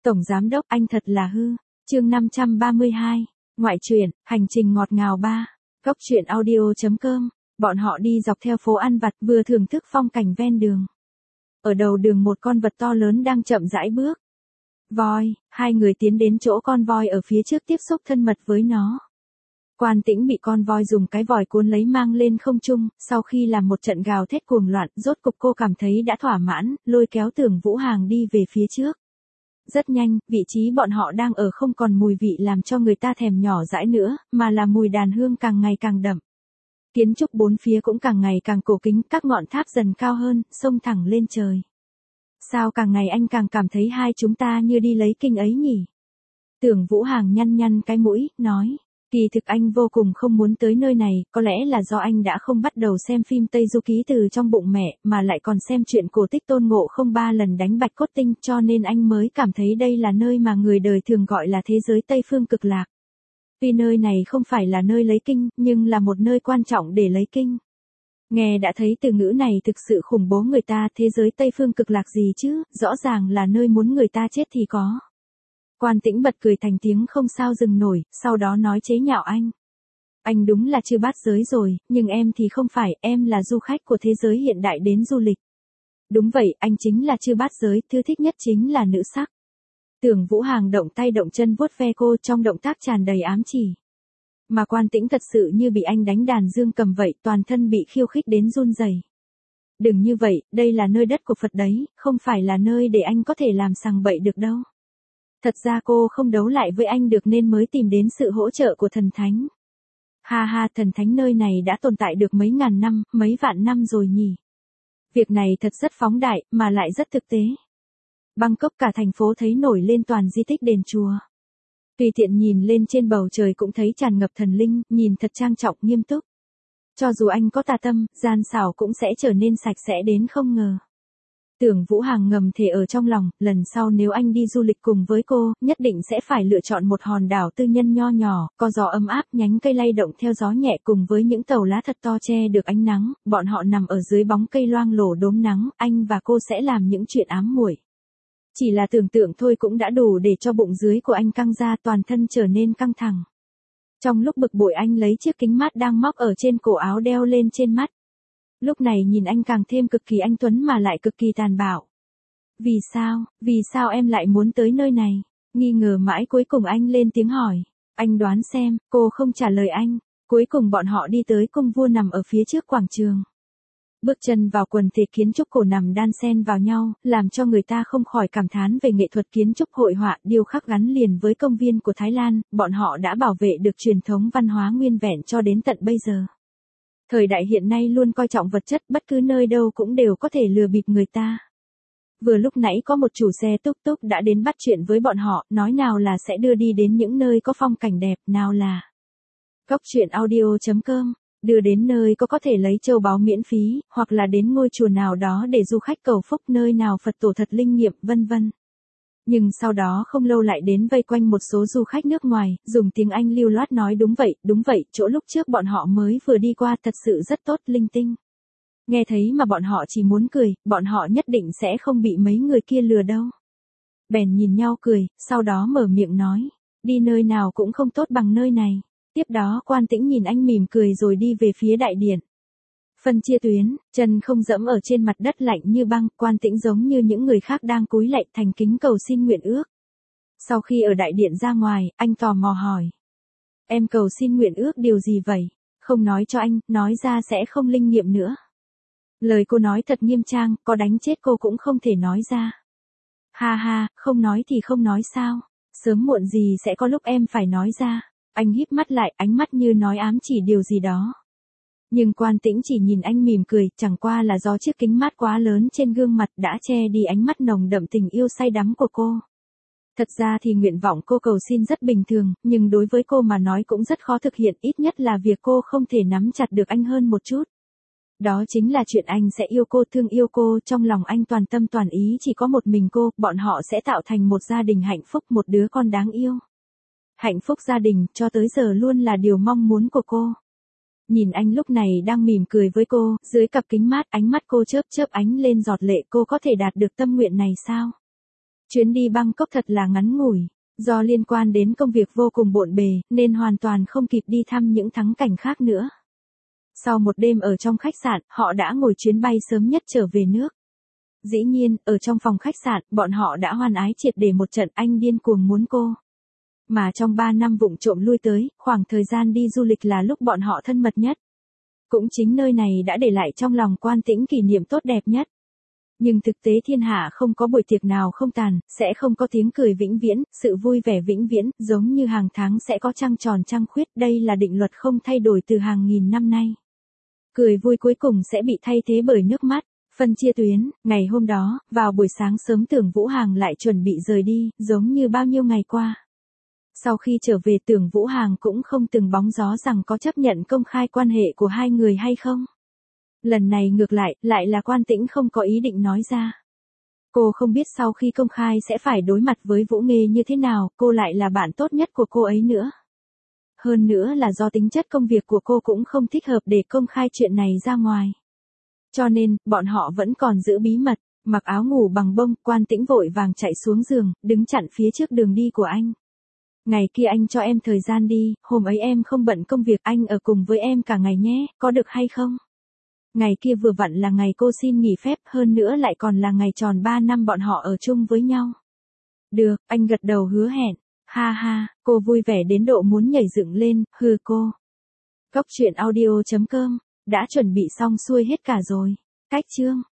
Tổng giám đốc anh thật là hư. Chương 532. Ngoại truyện, hành trình ngọt ngào 3. Góc truyện audio.com. Bọn họ đi dọc theo phố ăn vặt vừa thưởng thức phong cảnh ven đường. Ở đầu đường một con vật to lớn đang chậm rãi bước. Voi, hai người tiến đến chỗ con voi ở phía trước tiếp xúc thân mật với nó. Quan Tĩnh bị con voi dùng cái vòi cuốn lấy mang lên không trung, sau khi làm một trận gào thét cuồng loạn, rốt cục cô cảm thấy đã thỏa mãn, lôi kéo Tưởng Vũ Hàng đi về phía trước. Rất nhanh, vị trí bọn họ đang ở không còn mùi vị làm cho người ta thèm nhỏ dãi nữa, mà là mùi đàn hương càng ngày càng đậm. Kiến trúc bốn phía cũng càng ngày càng cổ kính, các ngọn tháp dần cao hơn, xông thẳng lên trời. Sao càng ngày anh càng cảm thấy hai chúng ta như đi lấy kinh ấy nhỉ? Tưởng Vũ Hàng nhăn nhăn cái mũi, nói. Kỳ thực anh vô cùng không muốn tới nơi này, có lẽ là do anh đã không bắt đầu xem phim Tây Du Ký từ trong bụng mẹ, mà lại còn xem chuyện cổ tích Tôn Ngộ Không 3 lần đánh bạch cốt tinh, cho nên anh mới cảm thấy đây là nơi mà người đời thường gọi là thế giới Tây Phương Cực Lạc. Tuy nơi này không phải là nơi lấy kinh, nhưng là một nơi quan trọng để lấy kinh. Nghe đã thấy từ ngữ này thực sự khủng bố người ta, thế giới Tây Phương Cực Lạc gì chứ, rõ ràng là nơi muốn người ta chết thì có. Quan Tĩnh bật cười thành tiếng không sao dừng nổi, sau đó nói chế nhạo anh. Anh đúng là chư bát giới rồi, nhưng em thì không phải, em là du khách của thế giới hiện đại đến du lịch. Đúng vậy, anh chính là chư bát giới, thứ thích nhất chính là nữ sắc. Tưởng Vũ Hàng động tay động chân vuốt ve cô trong động tác tràn đầy ám chỉ. Mà Quan Tĩnh thật sự như bị anh đánh đàn dương cầm vậy, toàn thân bị khiêu khích đến run rẩy. Đừng như vậy, đây là nơi đất của Phật đấy, không phải là nơi để anh có thể làm sằng bậy được đâu. Thật ra cô không đấu lại với anh được nên mới tìm đến sự hỗ trợ của thần thánh. Ha ha, thần thánh nơi này đã tồn tại được mấy ngàn năm, mấy vạn năm rồi nhỉ. Việc này thật rất phóng đại, mà lại rất thực tế. Bangkok cả thành phố thấy nổi lên toàn di tích đền chùa. Tùy tiện nhìn lên trên bầu trời cũng thấy tràn ngập thần linh, nhìn thật trang trọng nghiêm túc. Cho dù anh có tà tâm, gian xảo cũng sẽ trở nên sạch sẽ đến không ngờ. Tưởng Vũ Hàng ngầm thề ở trong lòng, lần sau nếu anh đi du lịch cùng với cô, nhất định sẽ phải lựa chọn một hòn đảo tư nhân nho nhỏ, có gió ấm áp, nhánh cây lay động theo gió nhẹ cùng với những tàu lá thật to che được ánh nắng, bọn họ nằm ở dưới bóng cây loang lổ đốm nắng, anh và cô sẽ làm những chuyện ám muội. Chỉ là tưởng tượng thôi cũng đã đủ để cho bụng dưới của anh căng ra, toàn thân trở nên căng thẳng. Trong lúc bực bội anh lấy chiếc kính mát đang móc ở trên cổ áo đeo lên trên mắt. Lúc này nhìn anh càng thêm cực kỳ anh tuấn mà lại cực kỳ tàn bạo. Vì sao em lại muốn tới nơi này? Nghi ngờ mãi cuối cùng anh lên tiếng hỏi. Anh đoán xem, cô không trả lời anh. Cuối cùng bọn họ đi tới cung vua nằm ở phía trước quảng trường. Bước chân vào quần thể kiến trúc cổ nằm đan xen vào nhau, làm cho người ta không khỏi cảm thán về nghệ thuật kiến trúc hội họa điêu khắc gắn liền với công viên của Thái Lan, bọn họ đã bảo vệ được truyền thống văn hóa nguyên vẹn cho đến tận bây giờ. Thời đại hiện nay luôn coi trọng vật chất, bất cứ nơi đâu cũng đều có thể lừa bịp người ta. Vừa lúc nãy có một chủ xe túc túc đã đến bắt chuyện với bọn họ, nói nào là sẽ đưa đi đến những nơi có phong cảnh đẹp, nào là Góc truyện audio.com, đưa đến nơi có thể lấy châu báu miễn phí, hoặc là đến ngôi chùa nào đó để du khách cầu phúc, nơi nào Phật tổ thật linh nghiệm, vân vân. Nhưng sau đó không lâu lại đến vây quanh một số du khách nước ngoài, dùng tiếng Anh lưu loát nói đúng vậy, chỗ lúc trước bọn họ mới vừa đi qua thật sự rất tốt, linh tinh. Nghe thấy mà bọn họ chỉ muốn cười, bọn họ nhất định sẽ không bị mấy người kia lừa đâu. Bèn nhìn nhau cười, sau đó mở miệng nói, đi nơi nào cũng không tốt bằng nơi này. Tiếp đó Quan Tĩnh nhìn anh mỉm cười rồi đi về phía đại điện. Phân chia tuyến, chân không dẫm ở trên mặt đất lạnh như băng, Quan Tĩnh giống như những người khác đang cúi lạy thành kính cầu xin nguyện ước. Sau khi ở đại điện ra ngoài, anh tò mò hỏi. Em cầu xin nguyện ước điều gì vậy? Không nói cho anh, nói ra sẽ không linh nghiệm nữa. Lời cô nói thật nghiêm trang, có đánh chết cô cũng không thể nói ra. Ha ha, không nói thì không nói sao? Sớm muộn gì sẽ có lúc em phải nói ra. Anh híp mắt lại, ánh mắt như nói ám chỉ điều gì đó. Nhưng Quan Tĩnh chỉ nhìn anh mỉm cười, chẳng qua là do chiếc kính mát quá lớn trên gương mặt đã che đi ánh mắt nồng đậm tình yêu say đắm của cô. Thật ra thì nguyện vọng cô cầu xin rất bình thường, nhưng đối với cô mà nói cũng rất khó thực hiện, ít nhất là việc cô không thể nắm chặt được anh hơn một chút. Đó chính là chuyện anh sẽ yêu cô, thương yêu cô, trong lòng anh toàn tâm toàn ý chỉ có một mình cô, bọn họ sẽ tạo thành một gia đình hạnh phúc, một đứa con đáng yêu. Hạnh phúc gia đình, cho tới giờ luôn là điều mong muốn của cô. Nhìn anh lúc này đang mỉm cười với cô, dưới cặp kính mát, ánh mắt cô chớp chớp ánh lên giọt lệ, cô có thể đạt được tâm nguyện này sao? Chuyến đi Bangkok thật là ngắn ngủi, do liên quan đến công việc vô cùng bộn bề, nên hoàn toàn không kịp đi thăm những thắng cảnh khác nữa. Sau một đêm ở trong khách sạn, họ đã ngồi chuyến bay sớm nhất trở về nước. Dĩ nhiên, ở trong phòng khách sạn, bọn họ đã hoan ái triệt để một trận anh điên cuồng muốn cô. Mà trong 3 năm vụng trộm lui tới, khoảng thời gian đi du lịch là lúc bọn họ thân mật nhất. Cũng chính nơi này đã để lại trong lòng Quan Tĩnh kỷ niệm tốt đẹp nhất. Nhưng thực tế thiên hạ không có buổi tiệc nào không tàn, sẽ không có tiếng cười vĩnh viễn, sự vui vẻ vĩnh viễn, giống như hàng tháng sẽ có trăng tròn trăng khuyết, đây là định luật không thay đổi từ hàng nghìn năm nay. Cười vui cuối cùng sẽ bị thay thế bởi nước mắt. Phân chia tuyến, ngày hôm đó, vào buổi sáng sớm Tưởng Vũ Hàng lại chuẩn bị rời đi, giống như bao nhiêu ngày qua. Sau khi trở về Tưởng Vũ Hàng cũng không từng bóng gió rằng có chấp nhận công khai quan hệ của hai người hay không. Lần này ngược lại là Quan Tĩnh không có ý định nói ra. Cô không biết sau khi công khai sẽ phải đối mặt với Vũ Nghê như thế nào, cô lại là bạn tốt nhất của cô ấy nữa. Hơn nữa là do tính chất công việc của cô cũng không thích hợp để công khai chuyện này ra ngoài. Cho nên, bọn họ vẫn còn giữ bí mật, mặc áo ngủ bằng bông, Quan Tĩnh vội vàng chạy xuống giường, đứng chặn phía trước đường đi của anh. Ngày kia anh cho em thời gian đi, hôm ấy em không bận công việc, anh ở cùng với em cả ngày nhé, có được hay không? Ngày kia vừa vặn là ngày cô xin nghỉ phép, hơn nữa lại còn là ngày tròn 3 năm bọn họ ở chung với nhau. Được, anh gật đầu hứa hẹn. Ha ha, cô vui vẻ đến độ muốn nhảy dựng lên, hừ cô. Cốc truyện audio.com đã chuẩn bị xong xuôi hết cả rồi. Cách chương